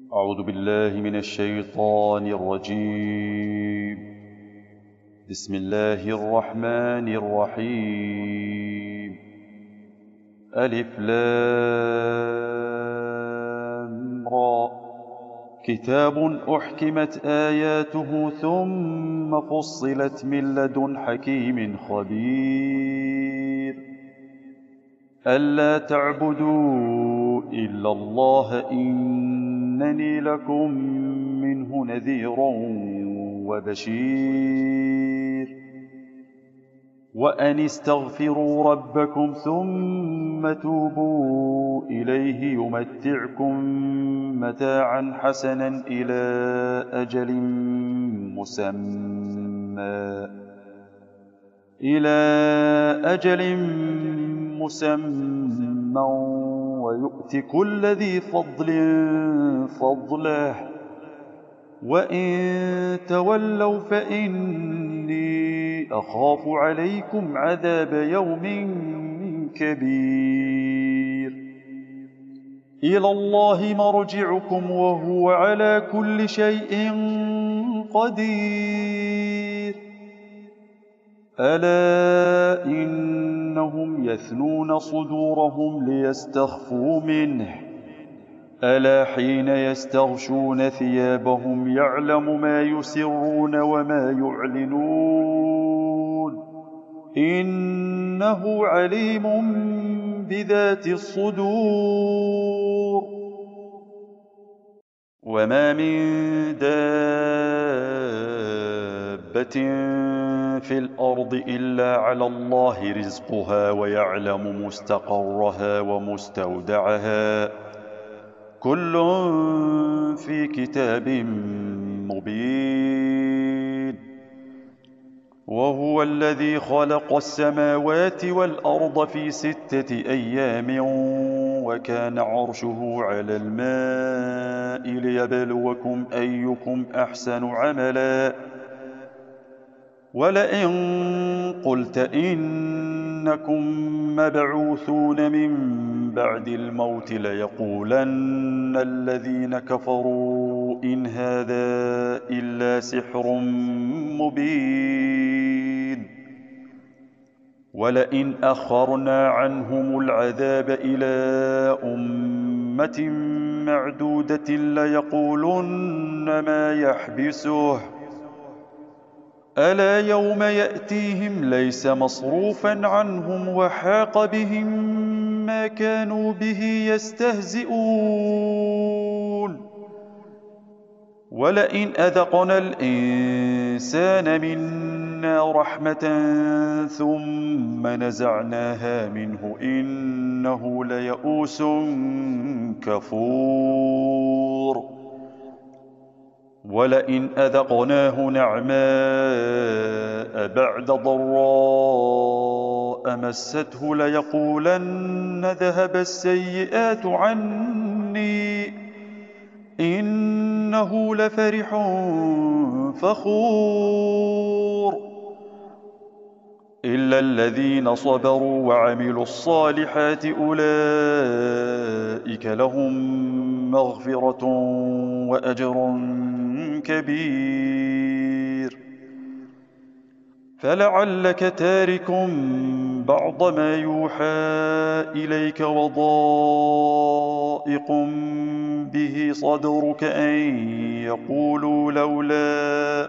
أعوذ بالله من الشيطان الرجيم. بسم الله الرحمن الرحيم. ألف لام را. كتاب أحكمت آياته ثم فصلت من لدن حكيم خبير. ألا تعبدوا إلا الله إنني لكم منه نذير وبشير. وأن استغفروا ربكم ثم توبوا إليه يمتعكم متاعا حسنا إلى أجل مسمى ويؤت كل ذي فضل فضله. وإن تولوا فإني أخاف عليكم عذاب يوم كبير. إلى الله مرجعكم وهو على كل شيء قدير. ألا إنهم يثنون صدورهم ليستخفوا منه. ألا حين يستغشون ثيابهم يعلم ما يسرون وما يعلنون إنه عليم بذات الصدور. وما من دابة في الأرض إلا على الله رزقها ويعلم مستقرها ومستودعها كل في كتاب مبين. وهو الذي خلق السماوات والأرض في 6 أيام وكان عرشه على الماء ليبلوكم أيكم أحسن عملا. ولئن قلت إنكم مبعوثون من بعد الموت ليقولن الذين كفروا إن هذا إلا سحر مبين. ولئن أخرنا عنهم العذاب إلى أمة معدودة ليقولن ما يحبسه. ألا يوم يأتيهم ليس مصروفا عنهم وحاق بهم ما كانوا به يستهزئون. ولئن أذقنا الإنسان منا رحمة ثم نزعناها منه إنه ليئوس كفور. ولئن أذقناه نعماء بعد ضراء مسته ليقولن ذهب السيئات عني إنه لفرح فخور. إلا الذين صبروا وعملوا الصالحات أولئك لهم مغفرة وأجر كبير. فلعلك تارك بعض ما يوحى إليك وضائق به صدرك أن يقولوا لولا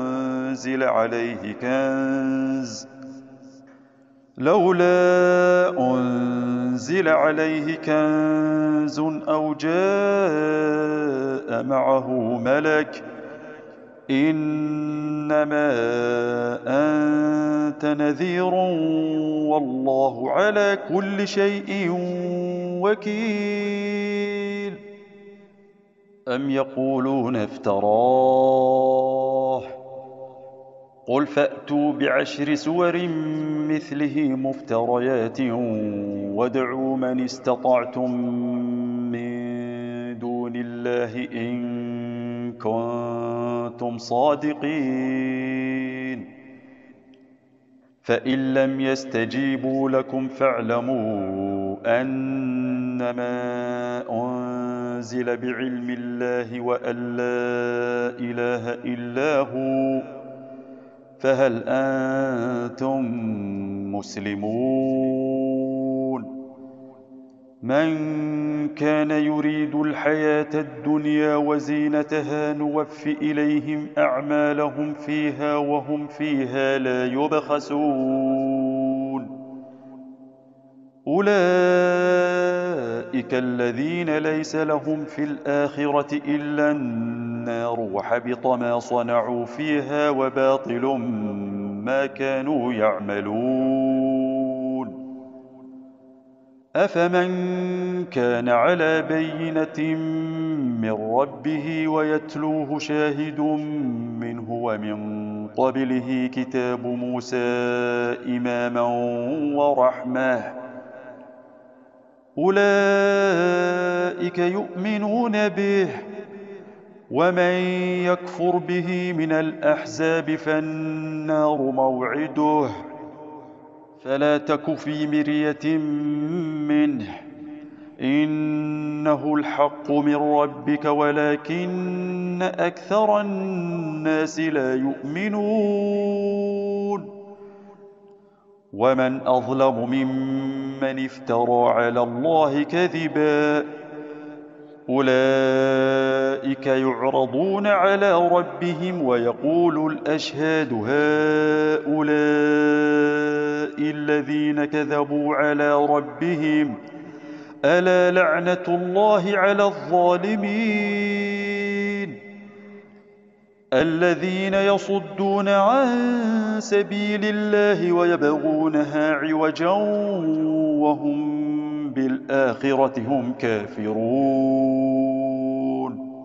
أنزل عليه كنز أو جاء معه ملك إنما أنت نذير والله على كل شيء وكيل. أم يقولون افتراه قل فأتوا ب10 سور مثله مفتريات وادعوا من استطعتم من دون الله إن كنتم صادقين. فإن لم يستجيبوا لكم فاعلموا أنما أنزل بعلم الله وأن لا إله إلا هو فهل أنتم مسلمون؟ من كان يريد الحياة الدنيا وزينتها نوف إليهم أعمالهم فيها وهم فيها لا يبخسون. أولئك الذين ليس لهم في الآخرة إلا النار وحبط ما صنعوا فيها وباطل ما كانوا يعملون. أفمن كان على بينة من ربه ويتلوه شاهد منه ومن قبله كتاب موسى إماما ورحمة أولئك يؤمنون به ومن يكفر به من الأحزاب فالنار موعده فلا تك في مرية منه إنه الحق من ربك ولكن أكثر الناس لا يؤمنون. ومن أظلم ممن افترى على الله كذبا أولئك يعرضون على ربهم ويقول الأشهاد هؤلاء الذين كذبوا على ربهم ألا لعنة الله على الظالمين الذين يصدون عن سبيل الله ويبغونها عوجا وهم بالآخرة هم كافرون.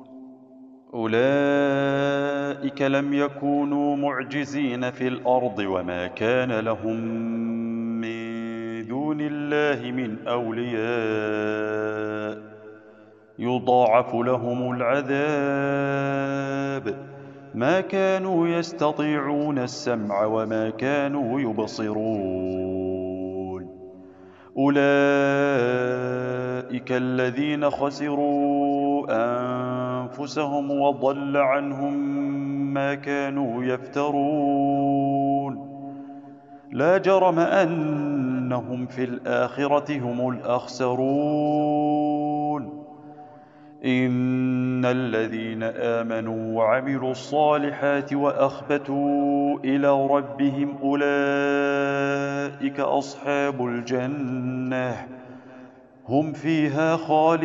أولئك لم يكونوا معجزين في الأرض وما كان لهم من دون الله من أولياء يضاعف لهم العذاب ما كانوا يستطيعون السمع وما كانوا يبصرون. أولئك الذين خسروا أنفسهم وضل عنهم ما كانوا يفترون. لا جرم أنهم في الآخرة هم الأخسرون. إن الذين آمنوا وعملوا الصالحات وأخبتوا إلى ربهم أولئك أصحاب الجنة هم فيها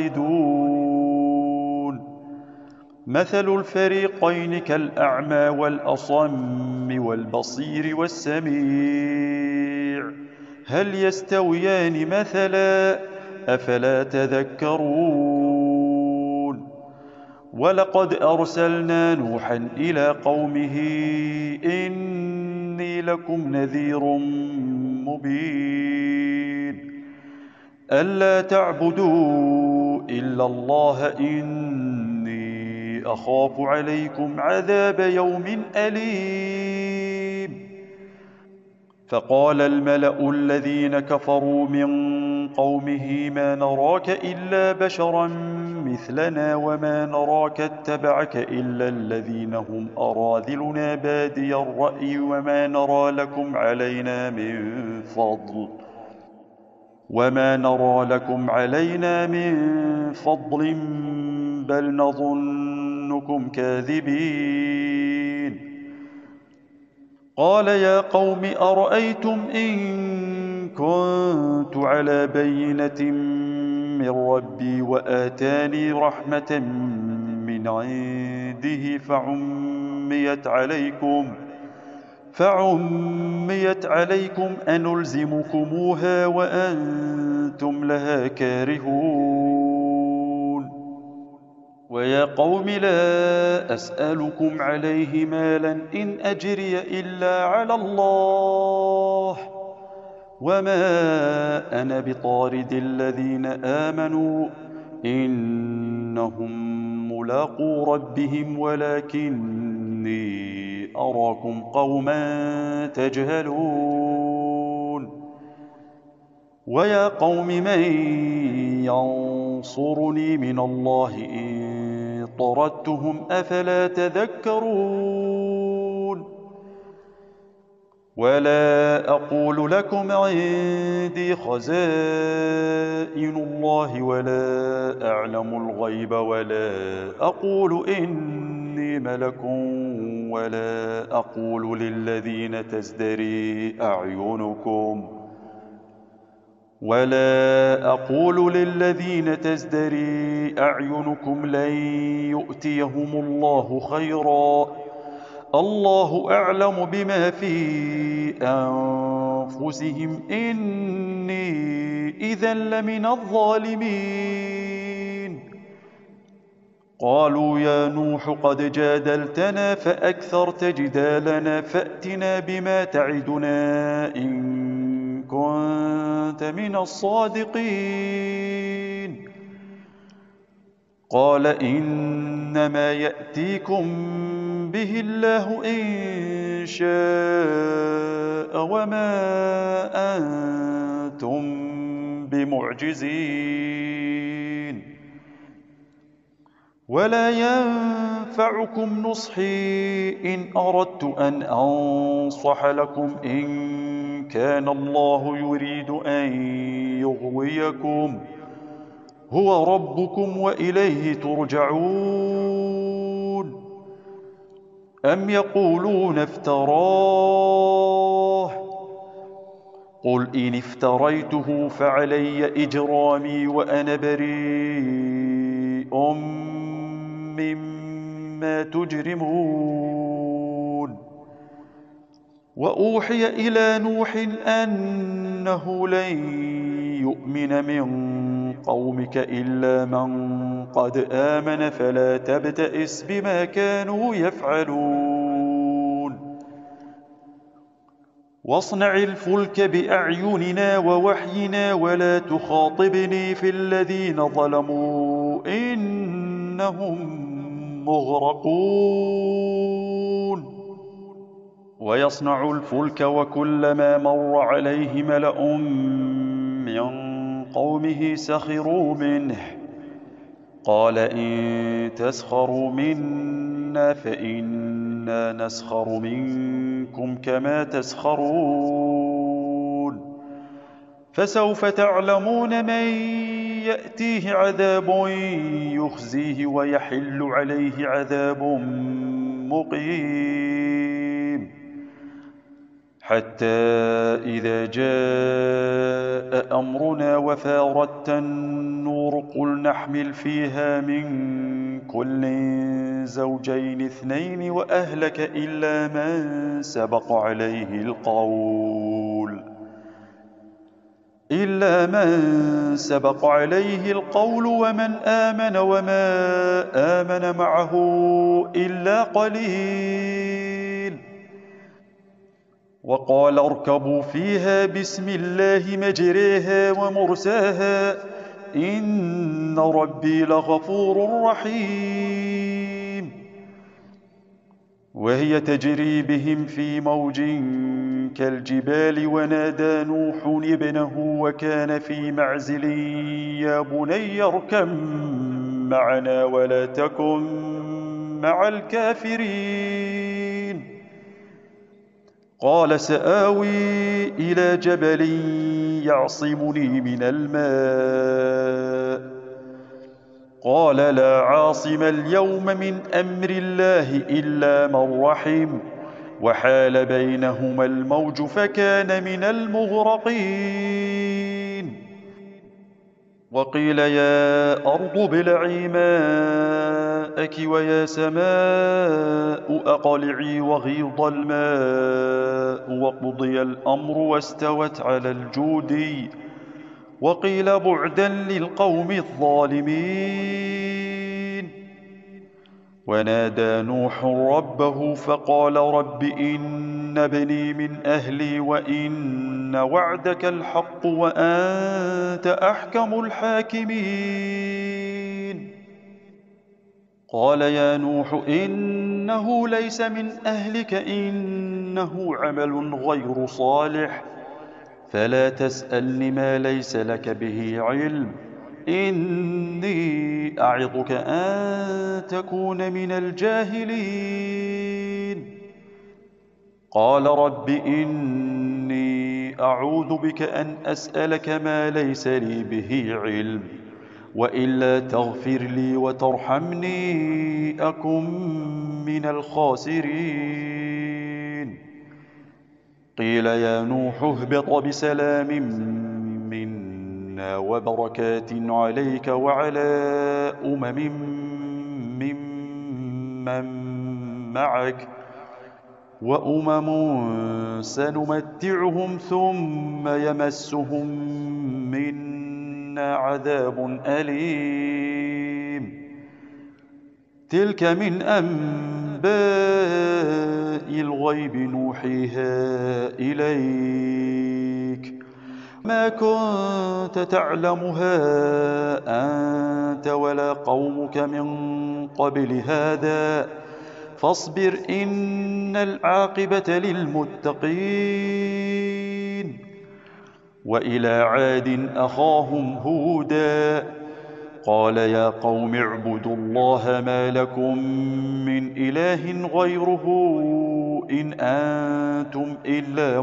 خالدون. مثل الفريقين كالأعمى والأصم والبصير والسميع هل يستويان مثلا أفلا تذكرون. ولقد أرسلنا نوحا إلى قومه إني لكم نذير مبين ألا تعبدوا إلا الله إني أخاف عليكم عذاب يوم أليم. فقال الملأ الذين كفروا من قومه ما نراك إلا بشرا مثلنا وما نراك اتبعك إلا الذين هم أراذلنا بادي الرأي وما نرى لكم علينا من فضل بل نظنكم كاذبين. قال يا قوم أرأيتم إن كنت على بينة من ربي وآتاني رحمة من عنده فعميت عليكم أنلزمكموها وأنتم لها كارهون. ويا قوم لا أسألكم عليه مالا إن أجري إلا على الله وما أنا بطارد الذين آمنوا إنهم ملاقو ربهم ولكني أراكم قوما تجهلون ويا قوم من ينصرني من الله إن طردتهم أفلا تذكرون ولا أقول لكم عندي خزائن الله ولا أعلم الغيب ولا أقول إني ملك ولا أقول للذين تزدري أعينكم لن يؤتيهم الله خيرا الله أعلم بما في أنفسهم إني إذا لمن الظالمين قالوا يا نوح قد جادلتنا فأكثرت جدالنا فأتنا بما تعدنا إن كنت من الصادقين قال إنما يأتيكم به الله إن شاء وما أنتم بمعجزين ولا ينفعكم نصحي إن أردت أن أنصح لكم إن كان الله يريد أن يغويكم هو ربكم وإليه ترجعون أم يقولون افتراه قل إن افتريته فعلي إجرامي وأنا بريء مما تجرمون وأوحي إلى نوح أنه لن يؤمن من قومك إلا من قد آمن فلا تبتئس بما كانوا يفعلون واصنع الفلك بأعيننا ووحينا ولا تخاطبني في الذين ظلموا إنهم مغرقون ويصنع الفلك وكلما مر عليه ملأ من قومه سخروا منه قال إن تسخروا منا فإنا نسخر منكم كما تسخرون فسوف تعلمون من يأتيه عذاب يخزيه ويحل عليه عذاب مقيم حتى إذا جاء أمرنا وفاردت النور قل نحمل فيها من كل زوجين اثنين وأهلك إلا من سبق عليه القول ومن آمن وما آمن معه إلا قليل وقال اركبوا فيها بسم الله مجريها ومرساها إن ربي لغفور رحيم وهي تجري بهم في موج كالجبال ونادى نوح ابنه وكان في معزل يا بني اركب معنا ولا تكن مع الكافرين قال سآوي إلى جبل يعصمني من الماء قال لا عاصم اليوم من أمر الله إلا من رحم وحال بينهما الموج فكان من المغرقين وقيل يا أرض ابلعي ماءك ويا سماء أقلعي وغيض الماء وقضي الأمر واستوت على الجودي وقيل بعدا للقوم الظالمين ونادى نوح ربه فقال رب إن ابني من أهلي وإن وعدك الحق وأنت أحكم الحاكمين قال يا نوح إن إنه ليس من أهلك إنه عمل غير صالح فلا تسألني ما ليس لك به علم إني أعظك أن تكون من الجاهلين قال رب إني أعوذ بك أن أسألك ما ليس لي به علم وإلا تغفر لي وترحمني أكن من الخاسرين قيل يا نوح اهبط بسلام منا وبركات عليك وعلى ممن معك وأمم سنمتعهم ثم يمسهم منا عذاب أليم تلك من أنباء الغيب نوحيها إليك ما كنت تعلمها أنت ولا قومك من قبل هذا فاصبر إن العاقبة للمتقين وإلى عاد أخاهم هودا قال يا قوم اعبدوا الله ما لكم من إله غيره إن أنتم إلا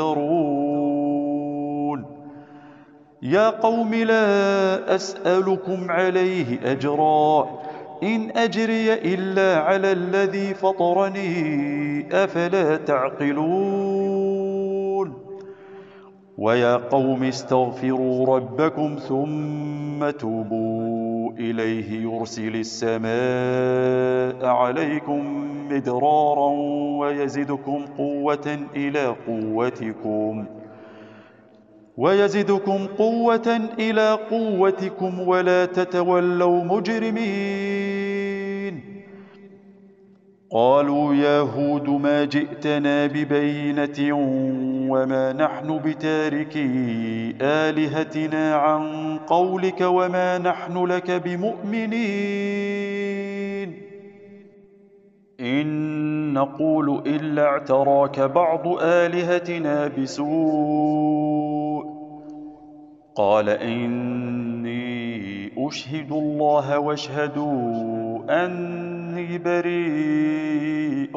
مفترون يا قوم لا أسألكم عليه أجرا إن أجري إلا على الذي فطرني أفلا تعقلون ويا قوم استغفروا ربكم ثم توبوا إليه يرسل السماء عليكم مدرارا ويزدكم قوة إلى قوتكم ولا تتولوا مجرمين قالوا يا هود ما جئتنا ببينة وما نحن بتاركي آلهتنا عن قولك وما نحن لك بمؤمنين إن نقول إلا اعتراك بعض آلهتنا بسوء قال إني أشهد الله واشهدوا أني بريء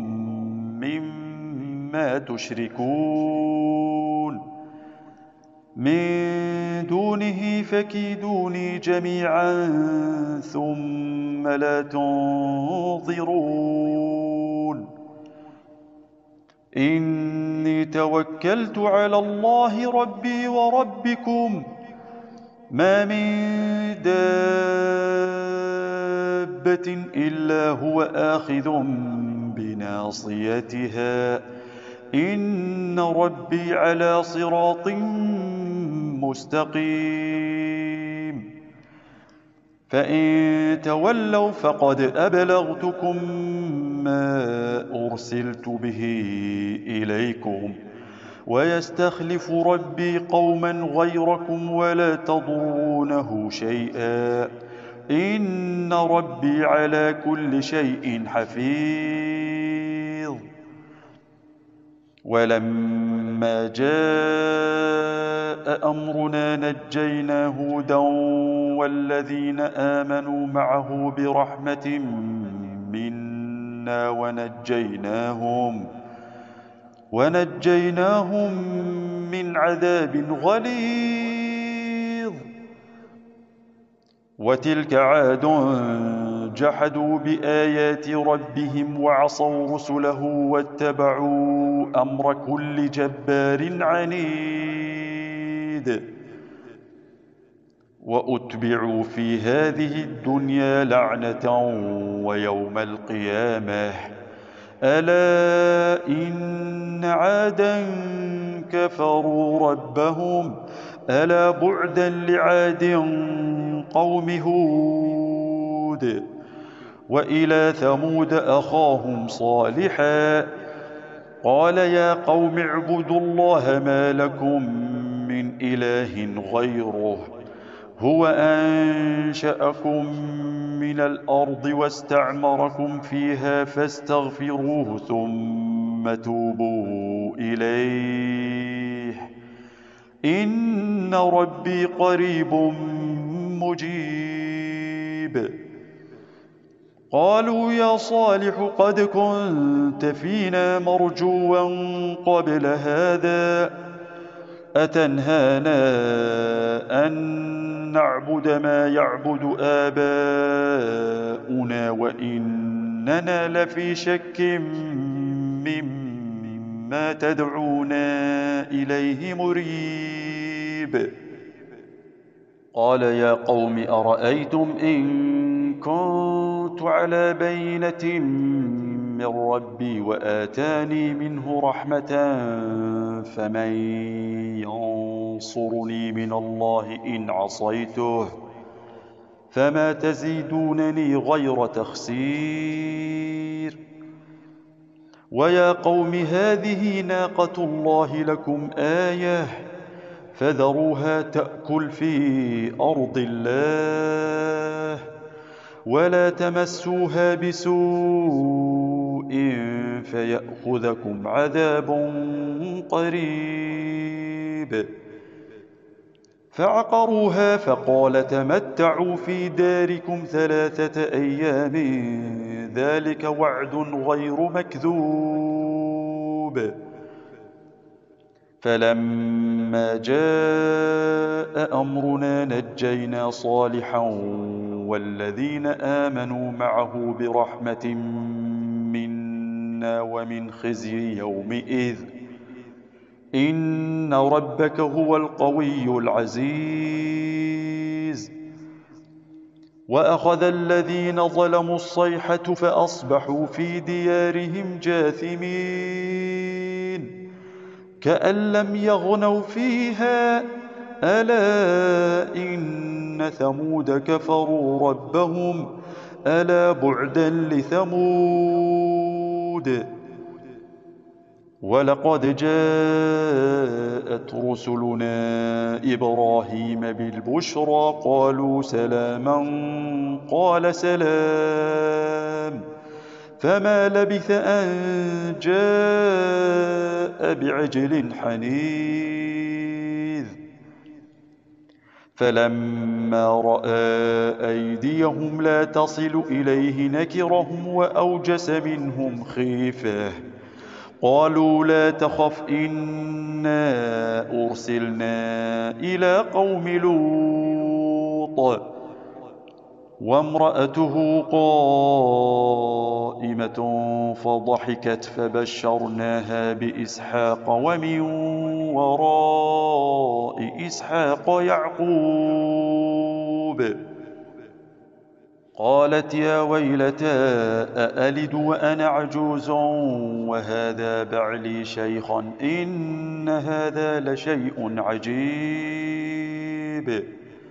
مما تشركون من دونه فكيدوني جميعا ثم لا تنظرون إني توكلت على الله ربي وربكم ما من دابة إلا هو آخذ بناصيتها إن ربي على صراط مستقيم فإن تولوا فقد أبلغتكم ما أرسلت به إليكم ويستخلف ربي قوما غيركم ولا تضرونه شيئا إن ربي على كل شيء حفيظ ولما جاء أمرنا نجينا هودا والذين آمنوا معه برحمة منا ونجيناهم من عذاب غليظ وتلك عاد جحدوا بآيات ربهم وعصوا رسله واتبعوا أمر كل جبار عنيد وأتبعوا في هذه الدنيا لعنة ويوم القيامة ألا إن عادا كفروا ربهم ألا بعدا لعاد قوم هود وإلى ثمود أخاهم صالحا قال يا قوم اعبدوا الله ما لكم من إله غيره هو أنشأكم من الأرض واستعمركم فيها فاستغفروه ثم توبوا إليه إن ربي قريب مجيب. قالوا يا صالح قد كنت فينا مرجوا قبل هذا أتنهانا أن نعبد ما يعبد آباؤنا وإننا لفي شك مما تدعونا إليه مريب. قال يا قوم أرأيتم إن كنت على بينة من ربي وآتاني منه رحمة فمن ينصرني من الله إن عصيته فما تزيدونني غير تخسير. ويا قوم هذه ناقة الله لكم آية فذروها تأكل في أرض الله ولا تمسوها بسوء فيأخذكم عذاب قريب. فعقروها فقال تمتعوا في داركم 3 أيام ذلك وعد غير مكذوب. فلما جاء أمرنا نجينا صالحا والذين آمنوا معه برحمة منا ومن خزي يومئذ إن ربك هو القوي العزيز. وأخذ الذين ظلموا الصيحة فأصبحوا في ديارهم جاثمين كأن لم يغنوا فيها ألا إن ثمود كفروا ربهم ألا بعدا لثمود. ولقد جاءت رسلنا إبراهيم بالبشرى قالوا سلاما قال سلام فما لبث أن جاء بعجل حنيذ. فلما رأى أيديهم لا تصل إليه نكرهم وأوجس منهم خيفة قالوا لا تخف إنا أرسلنا إلى قوم لوط وامرأته قائمة فضحكت فبشرناها بإسحاق ومن وراء إسحاق يعقوب. قالت يا ويلتى أألد وأنا عجوز وهذا بعلي شيخا إن هذا لشيء عجيب.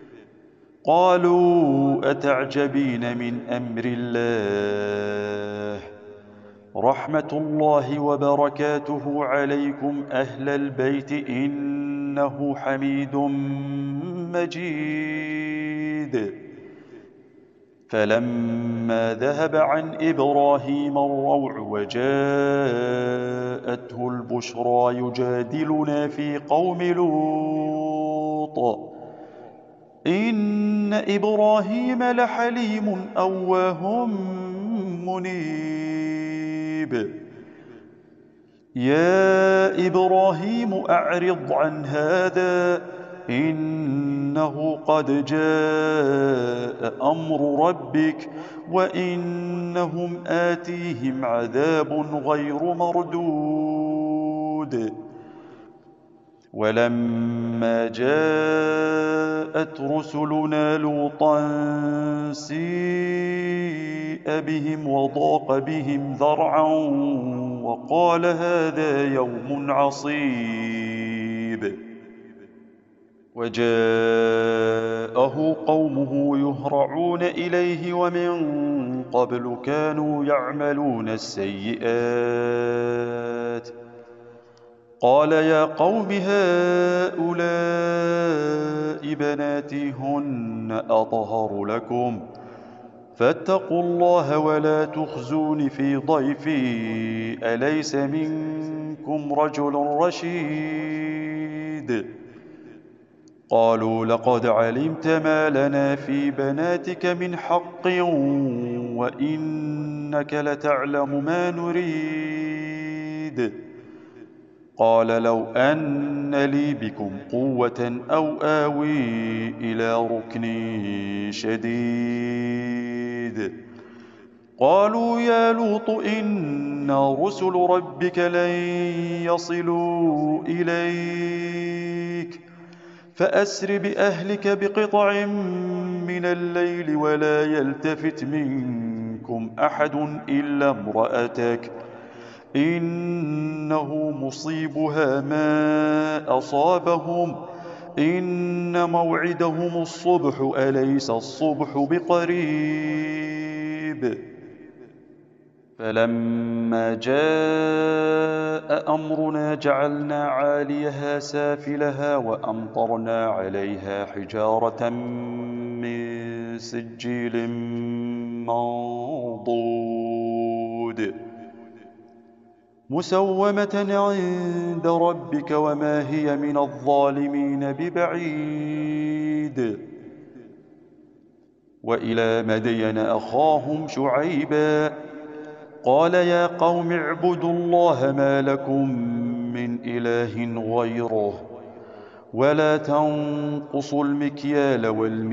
قالوا أتعجبين من أمر الله رحمة الله وبركاته عليكم أهل البيت إنه حميد مجيد. فلما ذهب عن إبراهيم الروع وجاءته البشرى يجادلنا في قوم لوط إن إبراهيم لحليم أواه منيب. يا إبراهيم أعرض عن هذا إنه قد جاء أمر ربك وإنهم آتيهم عذاب غير مردود. ولما جاءت رسلنا لوطا سيء بهم وضاق بهم ذرعا وقال هذا يوم عصيب. وجاءه قومه يهرعون إليه ومن قبل كانوا يعملون السيئات قال يا قوم هؤلاء بناتي هن أطهر لكم فاتقوا الله ولا تخزون في ضيفي أليس منكم رجل رشيد قالوا لقد علمت ما لنا في بناتك من حق وإنك لتعلم ما نريد قال لو أن لي بكم قوة أو آوي إلى ركن شديد قالوا يا لوط إنا رسل ربك لن يصلوا إليك فأسر بأهلك بقطع من الليل ولا يلتفت منكم أحد إلا امرأتك إنه مصيبها ما أصابهم إن موعدهم الصبح أليس الصبح بقريب فلما جاء أمرنا جعلنا عاليها سافلها وأمطرنا عليها حجارة من سجيل منضود مسومة عند ربك وما هي من الظالمين ببعيد وإلى مدين أخاهم شعيبا قال يا قوم اعبدوا الله ما لكم من إله غيره ولا تنقصوا المكيال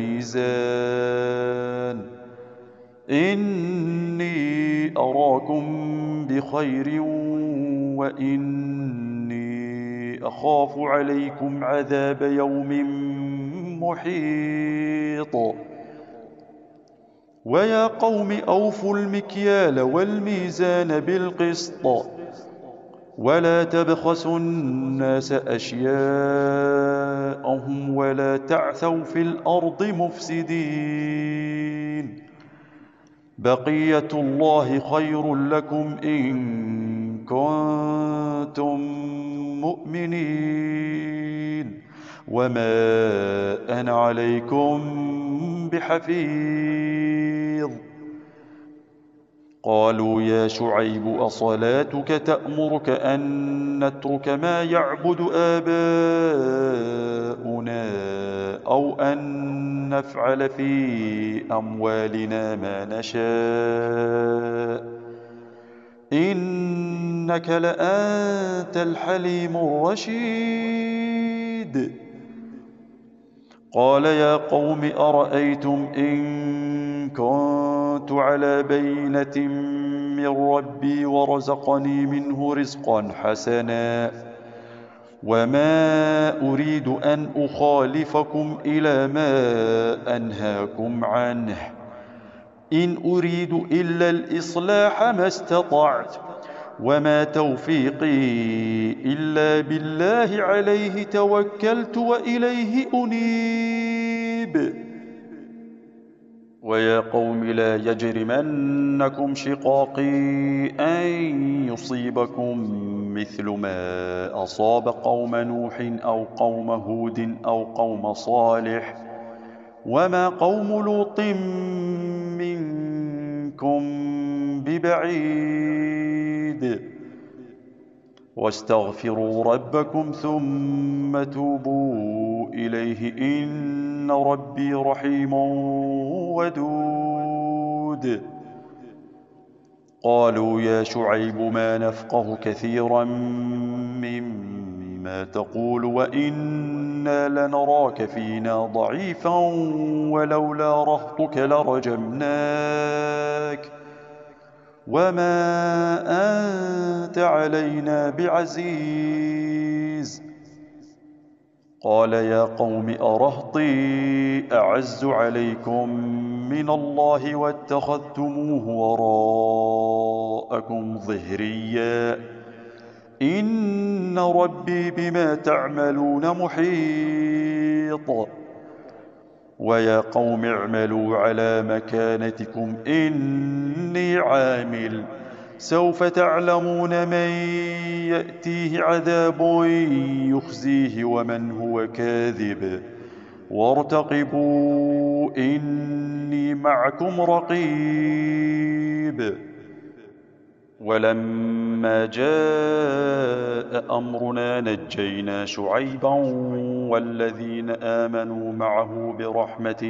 والميزان إني أراكم بخير وإني أخاف عليكم عذاب يوم محيط ويا قوم أوفوا المكيال والميزان بالقسط ولا تبخسوا الناس أشياءهم ولا تعثوا في الأرض مفسدين بقية الله خير لكم إن كنتم مؤمنين وما أنا عليكم بحفيظ قالوا يا شعيب أصلاتك تأمرك أن نترك ما يعبد آباؤنا أو أن نفعل في أموالنا ما نشاء إنك لأنت الحليم الرشيد قال يا قوم أرأيتم إن كنت على بينة من ربي ورزقني منه رزقا حسنا وما أريد أن أخالفكم إلى ما أنهاكم عنه إن أريد إلا الإصلاح ما استطعت وما توفيقي إلا بالله عليه توكلت وإليه أنيب ويا قوم لا يجرمنكم شقاقي أن يصيبكم مثل ما أصاب قوم نوح أو قوم هود أو قوم صالح وما قوم لوط منكم ببعيد واستغفروا ربكم ثم توبوا إليه إن ربي رحيم ودود قالوا يا شعيب ما نفقه كثيرا مما تقول وإنا لنراك فينا ضعيفا ولولا رهطك لرجمناك وما أنت علينا بعزيز قال يا قوم أرهطي أعز عليكم من الله واتخذتموه وراءكم ظهريا إن ربي بما تعملون محيط ويا قوم اعملوا على مكانتكم إني عامل سوف تعلمون من يأتيه عذاب يخزيه ومن هو كاذب وارتقبوا إني معكم رقيب ولما جاء أمرنا نجينا شعيبا والذين آمنوا معه برحمة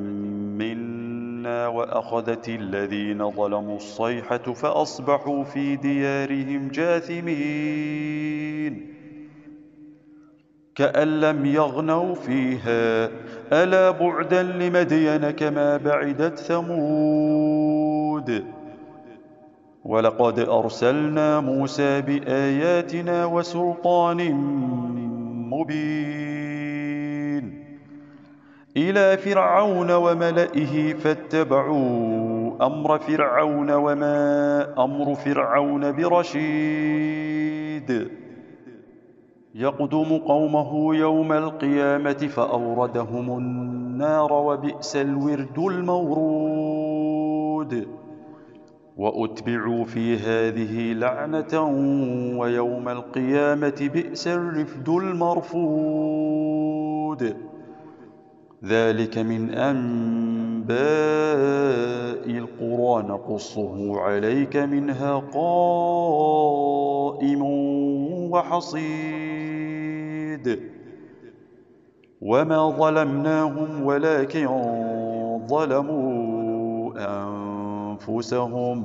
منا وأخذت الذين ظلموا الصيحة فأصبحوا في ديارهم جاثمين كأن لم يغنوا فيها ألا بعدا لمدين كما بعدت ثمود ولقد أرسلنا موسى بآياتنا وسلطان مبين إلى فرعون وملئه فاتبعوا أمر فرعون وما أمر فرعون برشيد يقدم قومه يوم القيامة فأوردهم النار وبئس الورد المورود وأتبعوا في هذه لعنة ويوم القيامة بئس الرفد المرفود ذلك من أنباء القرى نقصه عليك منها قائم وحصيد وما ظلمناهم ولكن ظلموا أنفسهم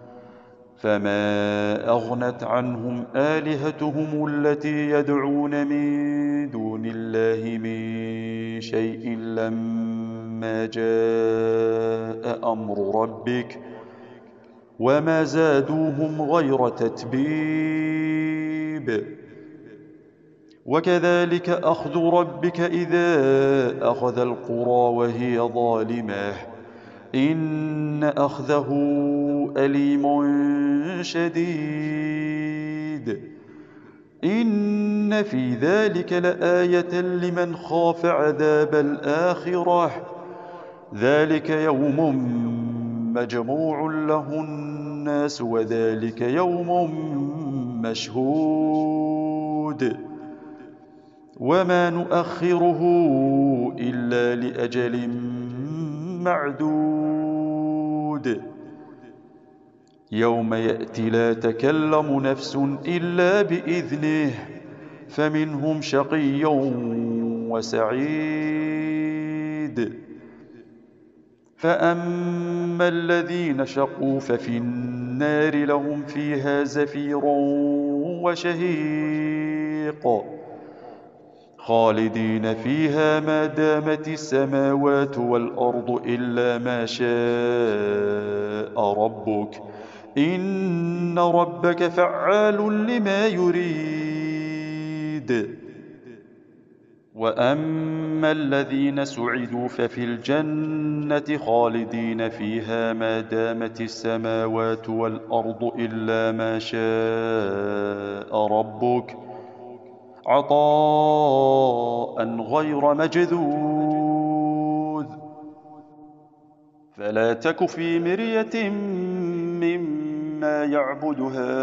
فما أغنت عنهم آلهتهم التي يدعون من دون الله من شيء لما جاء أمر ربك وما زادوهم غير تتبيب وكذلك أخذ ربك إذا أخذ القرى وهي ظالمة إن أخذه أليم شديد إن في ذلك لآية لمن خاف عذاب الآخرة ذلك يوم مجموع له الناس وذلك يوم مشهود وما نؤخره إلا لأجل معدود يوم يأتي لا تكلم نفس إلا بإذنه فمنهم شقي وسعيد فأما الذين شقوا ففي النار لهم فيها زفير وشهيق خالدين فيها ما دامت السماوات والأرض إلا ما شاء ربك إن ربك فعال لما يريد وأما الذين سعدوا ففي الجنة خالدين فيها ما دامت السماوات والأرض إلا ما شاء ربك عطاء غير مجذوذ فلا تك في مرية مما يعبد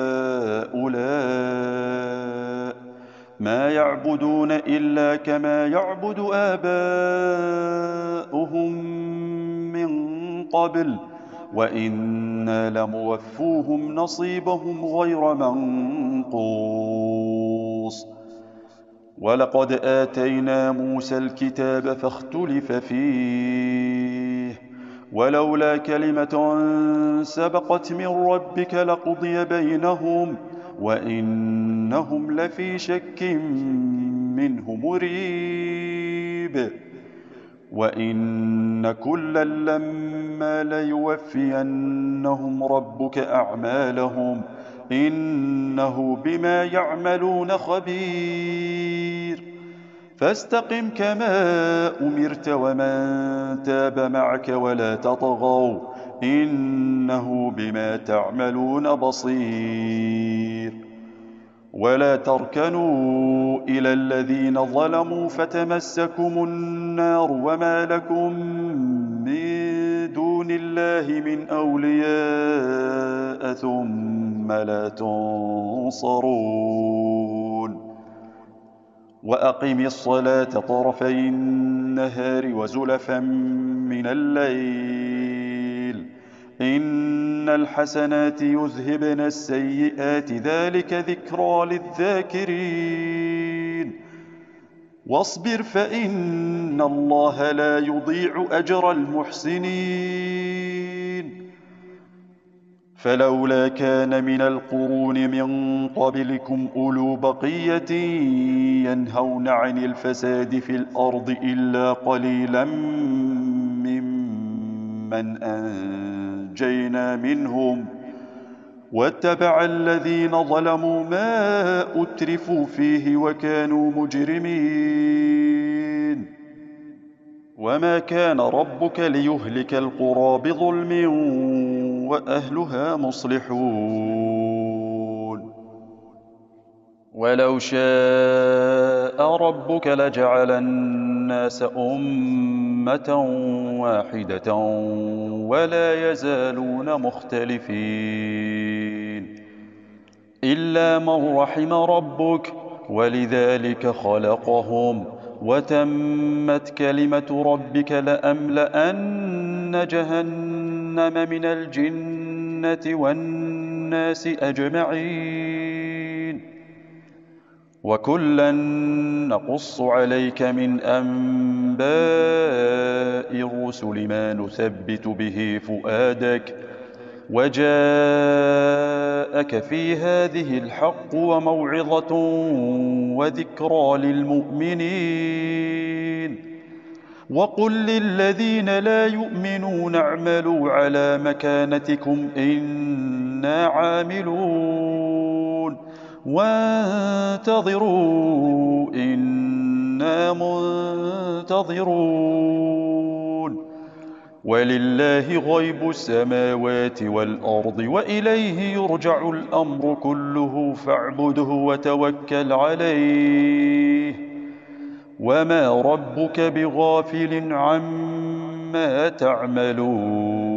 هؤلاء ما يعبدون إلا كما يعبد آباؤهم من قبل وإنا لموفوهم نصيبهم غير منقوص ولقد آتينا موسى الكتاب فاختلف فيه ولولا كلمة سبقت من ربك لقضي بينهم وإنهم لفي شك منه مريب وإن كلا لما ليوفينهم ربك أعمالهم إنه بما يعملون خبير فاستقم كما أمرت ومن تاب معك ولا تطغوا إنه بما تعملون بصير ولا تركنوا إلى الذين ظلموا فتمسكم النار وما لكم من دون الله من أولياء ثم لا تنصرون وأقم الصلاة طرفي النهار وزلفا من الليل إن الحسنات يذهبن السيئات ذلك ذكرى للذاكرين واصبر فإن الله لا يضيع أجر المحسنين فلولا كان من القرون من قبلكم أولو بقية ينهون عن الفساد في الأرض إلا قليلا ممن أنجينا منهم واتبع الذين ظلموا ما أترفوا فيه وكانوا مجرمين وما كان ربك ليهلك القرى بظلم وأهلها مصلحون ولو شاء ربك لجعل الناس أمة واحدة ولا يزالون مختلفين إلا من رحم ربك ولذلك خلقهم وتمت كلمة ربك لأملأن جهنم من الجنة والناس أجمعين وكلا نقص عليك من أنباء الرسل ما نثبت به فؤادك وجاءك في هذه الحق وموعظة وذكرى للمؤمنين وقل للذين لا يؤمنون اعملوا على مكانتكم إنا عاملون وانتظروا إنا منتظرون ولله غيب السماوات والأرض وإليه يرجع الأمر كله فاعبده وتوكل عليه وما ربك بغافل عما تعملون